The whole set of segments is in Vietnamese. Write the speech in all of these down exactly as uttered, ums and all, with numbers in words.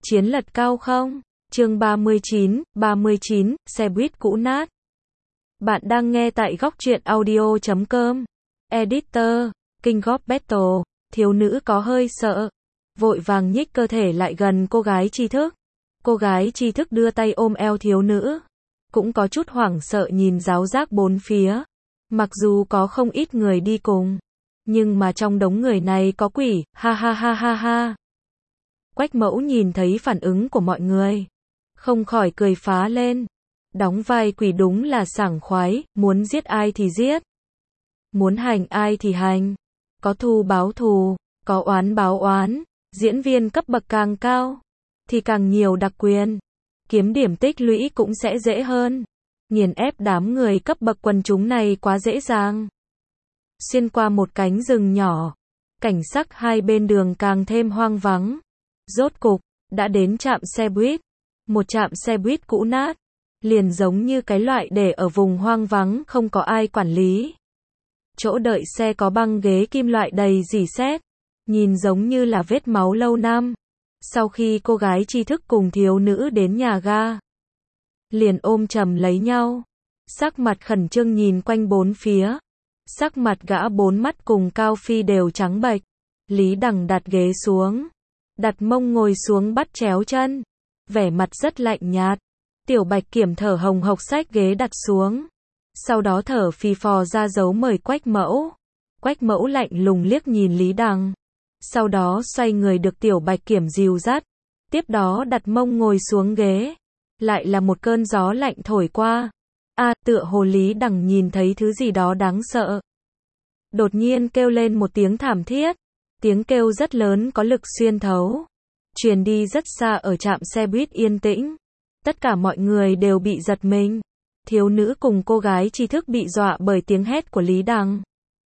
Chiến lật cao không? Chương ba mươi chín, ba mươi chín, xe buýt cũ nát. Bạn đang nghe tại góc truyện audio chấm com. Editor, King of Battle, thiếu nữ có hơi sợ. Vội vàng nhích cơ thể lại gần cô gái tri thức. Cô gái tri thức đưa tay ôm eo thiếu nữ. Cũng có chút hoảng sợ nhìn ráo rác bốn phía. Mặc dù có không ít người đi cùng. Nhưng mà trong đống người này có quỷ, ha ha ha ha ha. Quách Mẫu nhìn thấy phản ứng của mọi người. Không khỏi cười phá lên. Đóng vai quỷ đúng là sảng khoái, muốn giết ai thì giết. Muốn hành ai thì hành. Có thù báo thù, có oán báo oán. Diễn viên cấp bậc càng cao, thì càng nhiều đặc quyền. Kiếm điểm tích lũy cũng sẽ dễ hơn. Nghiền ép đám người cấp bậc quần chúng này quá dễ dàng. Xuyên qua một cánh rừng nhỏ. Cảnh sắc hai bên đường càng thêm hoang vắng. Rốt cục, đã đến trạm xe buýt. Một trạm xe buýt cũ nát. Liền giống như cái loại để ở vùng hoang vắng không có ai quản lý. Chỗ đợi xe có băng ghế kim loại đầy rỉ sét. Nhìn giống như là vết máu lâu năm. Sau khi cô gái tri thức cùng thiếu nữ đến nhà ga. Liền ôm chầm lấy nhau. Sắc mặt khẩn trương nhìn quanh bốn phía. Sắc mặt gã bốn mắt cùng Cao Phi đều trắng bệch. Lý Đằng đặt ghế xuống. Đặt mông ngồi xuống bắt chéo chân. Vẻ mặt rất lạnh nhạt. Tiểu Bạch Kiểm thở hồng hộc xách ghế đặt xuống. Sau đó thở phì phò ra dấu mời Quách Mẫu. Quách Mẫu lạnh lùng liếc nhìn Lý Đằng. Sau đó xoay người được Tiểu Bạch Kiểm dìu dắt. Tiếp đó đặt mông ngồi xuống ghế. Lại là một cơn gió lạnh thổi qua. A, à, tựa hồ Lý Đằng nhìn thấy thứ gì đó đáng sợ. Đột nhiên kêu lên một tiếng thảm thiết. Tiếng kêu rất lớn có lực xuyên thấu. Truyền đi rất xa ở trạm xe buýt yên tĩnh. Tất cả mọi người đều bị giật mình. Thiếu nữ cùng cô gái tri thức bị dọa bởi tiếng hét của Lý Đằng.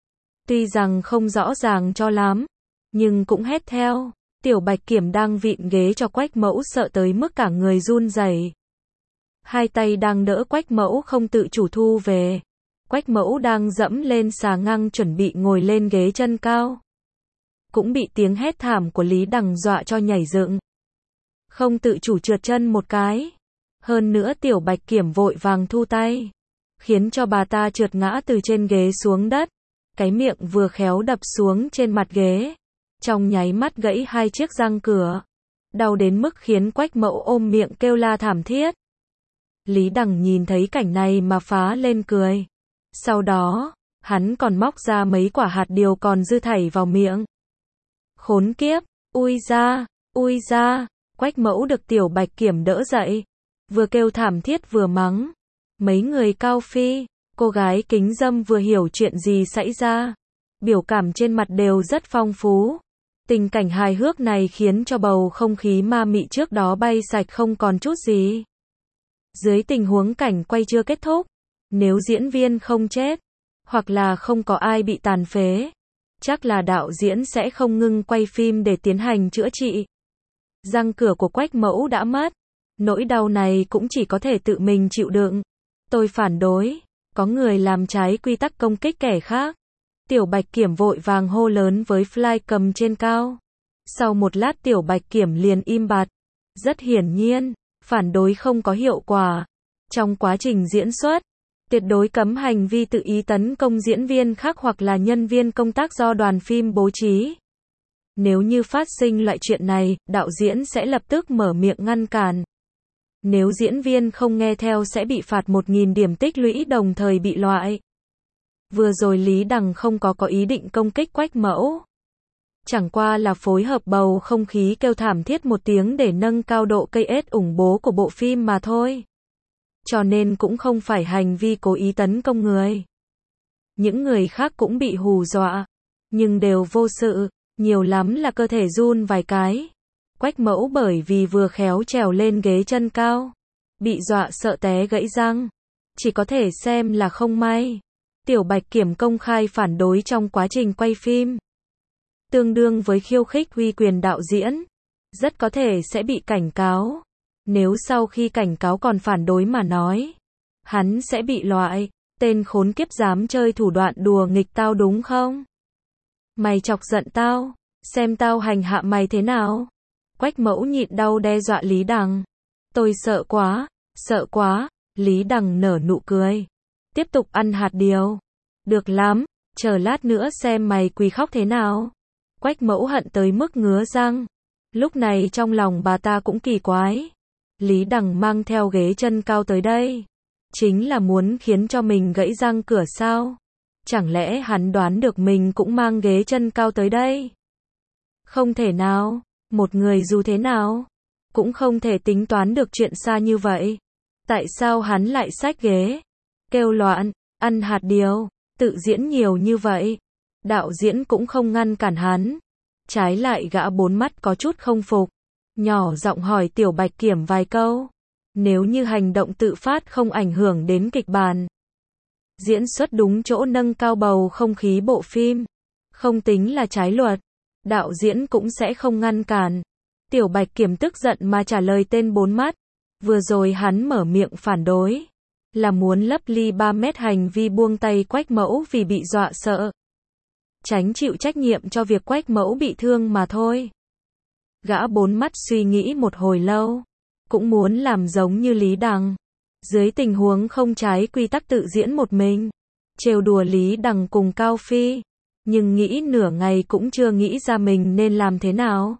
Tuy rằng không rõ ràng cho lắm, nhưng cũng hét theo. Tiểu Bạch Kiểm đang vịn ghế cho Quách Mẫu sợ tới mức cả người run rẩy. Hai tay đang đỡ Quách Mẫu không tự chủ thu về. Quách Mẫu đang dẫm lên xà ngang chuẩn bị ngồi lên ghế chân cao. Cũng bị tiếng hét thảm của Lý Đằng dọa cho nhảy dựng. Không tự chủ trượt chân một cái. Hơn nữa Tiểu Bạch Kiểm vội vàng thu tay. Khiến cho bà ta trượt ngã từ trên ghế xuống đất. Cái miệng vừa khéo đập xuống trên mặt ghế. Trong nháy mắt gãy hai chiếc răng cửa. Đau đến mức khiến Quách Mẫu ôm miệng kêu la thảm thiết. Lý Đằng nhìn thấy cảnh này mà phá lên cười. Sau đó, hắn còn móc ra mấy quả hạt điều còn dư thảy vào miệng. Khốn kiếp, ui ra, ui ra, Quách Mẫu được Tiểu Bạch Kiểm đỡ dậy. Vừa kêu thảm thiết vừa mắng. Mấy người Cao Phi, cô gái kính dâm vừa hiểu chuyện gì xảy ra. Biểu cảm trên mặt đều rất phong phú. Tình cảnh hài hước này khiến cho bầu không khí ma mị trước đó bay sạch không còn chút gì. Dưới tình huống cảnh quay chưa kết thúc, nếu diễn viên không chết, hoặc là không có ai bị tàn phế, chắc là đạo diễn sẽ không ngưng quay phim để tiến hành chữa trị. Răng cửa của Quách Mẫu đã mất, nỗi đau này cũng chỉ có thể tự mình chịu đựng. Tôi phản đối, có người làm trái quy tắc công kích kẻ khác. Tiểu Bạch Kiểm vội vàng hô lớn với fly cầm trên cao. Sau một lát Tiểu Bạch Kiểm liền im bặt. Rất hiển nhiên, phản đối không có hiệu quả. Trong quá trình diễn xuất, tuyệt đối cấm hành vi tự ý tấn công diễn viên khác hoặc là nhân viên công tác do đoàn phim bố trí. Nếu như phát sinh loại chuyện này, đạo diễn sẽ lập tức mở miệng ngăn cản. Nếu diễn viên không nghe theo sẽ bị phạt một nghìn điểm tích lũy đồng thời bị loại. Vừa rồi Lý Đằng không có có ý định công kích Quách Mẫu. Chẳng qua là phối hợp bầu không khí kêu thảm thiết một tiếng để nâng cao độ cây ết ủng bố của bộ phim mà thôi. Cho nên cũng không phải hành vi cố ý tấn công người. Những người khác cũng bị hù dọa, nhưng đều vô sự, nhiều lắm là cơ thể run vài cái. Quách Mẫu bởi vì vừa khéo trèo lên ghế chân cao, bị dọa sợ té gãy răng. Chỉ có thể xem là không may. Tiểu Bạch Kiểm công khai phản đối trong quá trình quay phim. Tương đương với khiêu khích uy quyền đạo diễn. Rất có thể sẽ bị cảnh cáo. Nếu sau khi cảnh cáo còn phản đối mà nói, hắn sẽ bị loại. Tên khốn kiếp dám chơi thủ đoạn đùa nghịch tao đúng không? Mày chọc giận tao, xem tao hành hạ mày thế nào. Quách Mẫu nhịn đau đe dọa Lý Đằng. Tôi sợ quá, sợ quá, Lý Đằng nở nụ cười. Tiếp tục ăn hạt điều. Được lắm, chờ lát nữa xem mày quỳ khóc thế nào. Quách Mẫu hận tới mức ngứa răng. Lúc này trong lòng bà ta cũng kỳ quái. Lý Đằng mang theo ghế chân cao tới đây. Chính là muốn khiến cho mình gãy răng cửa sao? Chẳng lẽ hắn đoán được mình cũng mang ghế chân cao tới đây? Không thể nào, một người dù thế nào, cũng không thể tính toán được chuyện xa như vậy. Tại sao hắn lại xách ghế, kêu loạn, ăn hạt điều, tự diễn nhiều như vậy? Đạo diễn cũng không ngăn cản hắn. Trái lại gã bốn mắt có chút không phục. Nhỏ giọng hỏi Tiểu Bạch Kiểm vài câu. Nếu như hành động tự phát không ảnh hưởng đến kịch bản, diễn xuất đúng chỗ nâng cao bầu không khí bộ phim, không tính là trái luật, đạo diễn cũng sẽ không ngăn cản. Tiểu Bạch Kiểm tức giận mà trả lời tên bốn mắt. Vừa rồi hắn mở miệng phản đối, là muốn lấp ly ba mét hành vi buông tay Quách Mẫu vì bị dọa sợ. Tránh chịu trách nhiệm cho việc Quách Mẫu bị thương mà thôi. Gã bốn mắt suy nghĩ một hồi lâu, cũng muốn làm giống như Lý Đằng. Dưới tình huống không trái quy tắc tự diễn một mình, trêu đùa Lý Đằng cùng Cao Phi. Nhưng nghĩ nửa ngày cũng chưa nghĩ ra mình nên làm thế nào.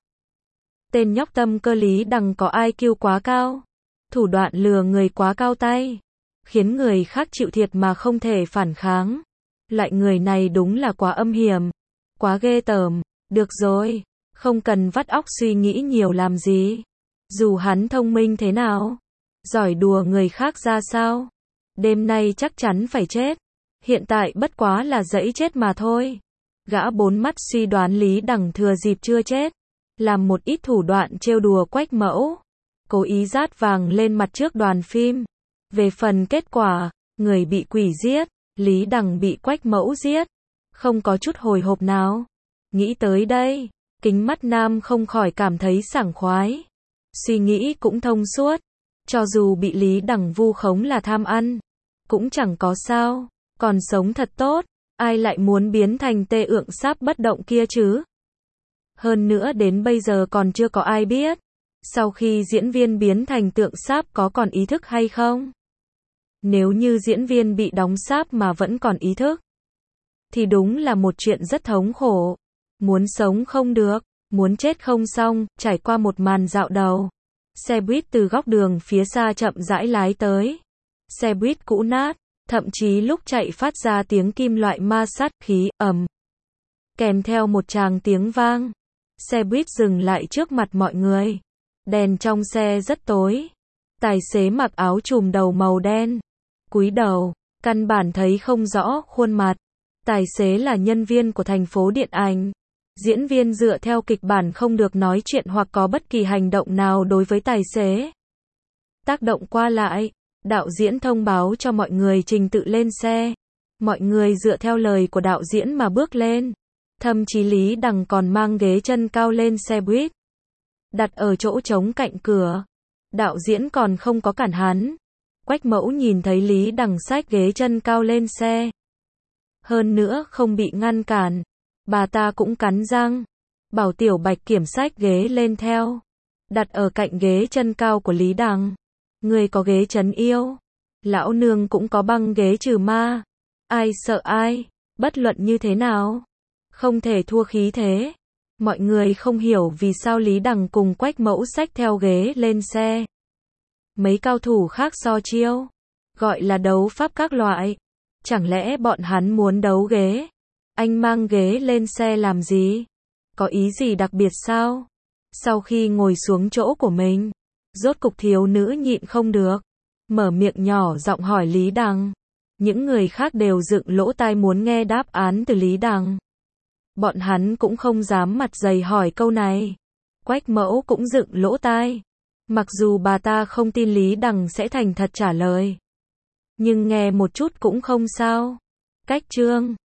Tên nhóc tâm cơ Lý Đằng có i kiu quá cao, thủ đoạn lừa người quá cao tay, khiến người khác chịu thiệt mà không thể phản kháng. Loại người này đúng là quá âm hiểm, quá ghê tởm. Được rồi, không cần vắt óc suy nghĩ nhiều làm gì. Dù hắn thông minh thế nào, giỏi đùa người khác ra sao, đêm nay chắc chắn phải chết. Hiện tại bất quá là dẫy chết mà thôi. Gã bốn mắt suy đoán Lý Đằng thừa dịp chưa chết, làm một ít thủ đoạn trêu đùa Quách Mẫu, cố ý rát vàng lên mặt trước đoàn phim. Về phần kết quả, người bị quỷ giết, Lý Đằng bị Quách Mẫu giết, không có chút hồi hộp nào. Nghĩ tới đây, kính mắt nam không khỏi cảm thấy sảng khoái. Suy nghĩ cũng thông suốt, cho dù bị Lý Đằng vu khống là tham ăn, cũng chẳng có sao, còn sống thật tốt, ai lại muốn biến thành tê ượng sáp bất động kia chứ? Hơn nữa đến bây giờ còn chưa có ai biết, sau khi diễn viên biến thành tượng sáp có còn ý thức hay không? Nếu như diễn viên bị đóng sáp mà vẫn còn ý thức, thì đúng là một chuyện rất thống khổ. Muốn sống không được, muốn chết không xong. Trải qua một màn dạo đầu, xe buýt từ góc đường phía xa chậm rãi lái tới. Xe buýt cũ nát, thậm chí lúc chạy phát ra tiếng kim loại ma sát khí ầm, kèm theo một tràng tiếng vang. Xe buýt dừng lại trước mặt mọi người. Đèn trong xe rất tối. Tài xế mặc áo trùm đầu màu đen, cúi đầu, căn bản thấy không rõ khuôn mặt. Tài xế là nhân viên của thành phố điện ảnh. Diễn viên dựa theo kịch bản không được nói chuyện hoặc có bất kỳ hành động nào đối với tài xế. Tác động qua lại, đạo diễn thông báo cho mọi người trình tự lên xe. Mọi người dựa theo lời của đạo diễn mà bước lên. Thậm chí Lý Đằng còn mang ghế chân cao lên xe buýt, đặt ở chỗ trống cạnh cửa. Đạo diễn còn không có cản hắn. Quách Mẫu nhìn thấy Lý Đằng xách ghế chân cao lên xe, hơn nữa không bị ngăn cản, bà ta cũng cắn răng, bảo Tiểu Bạch Kiểm xách ghế lên theo, đặt ở cạnh ghế chân cao của Lý Đằng. Người có ghế trấn yêu, lão nương cũng có băng ghế trừ ma. Ai sợ ai, bất luận như thế nào, không thể thua khí thế. Mọi người không hiểu vì sao Lý Đằng cùng Quách Mẫu xách theo ghế lên xe. Mấy cao thủ khác so chiêu, gọi là đấu pháp các loại. Chẳng lẽ bọn hắn muốn đấu ghế? Anh mang ghế lên xe làm gì? Có ý gì đặc biệt sao? Sau khi ngồi xuống chỗ của mình, rốt cục thiếu nữ nhịn không được, mở miệng nhỏ giọng hỏi Lý Đằng. Những người khác đều dựng lỗ tai muốn nghe đáp án từ Lý Đằng. Bọn hắn cũng không dám mặt dày hỏi câu này. Quách Mẫu cũng dựng lỗ tai. Mặc dù bà ta không tin Lý Đằng sẽ thành thật trả lời, nhưng nghe một chút cũng không sao. Cách chương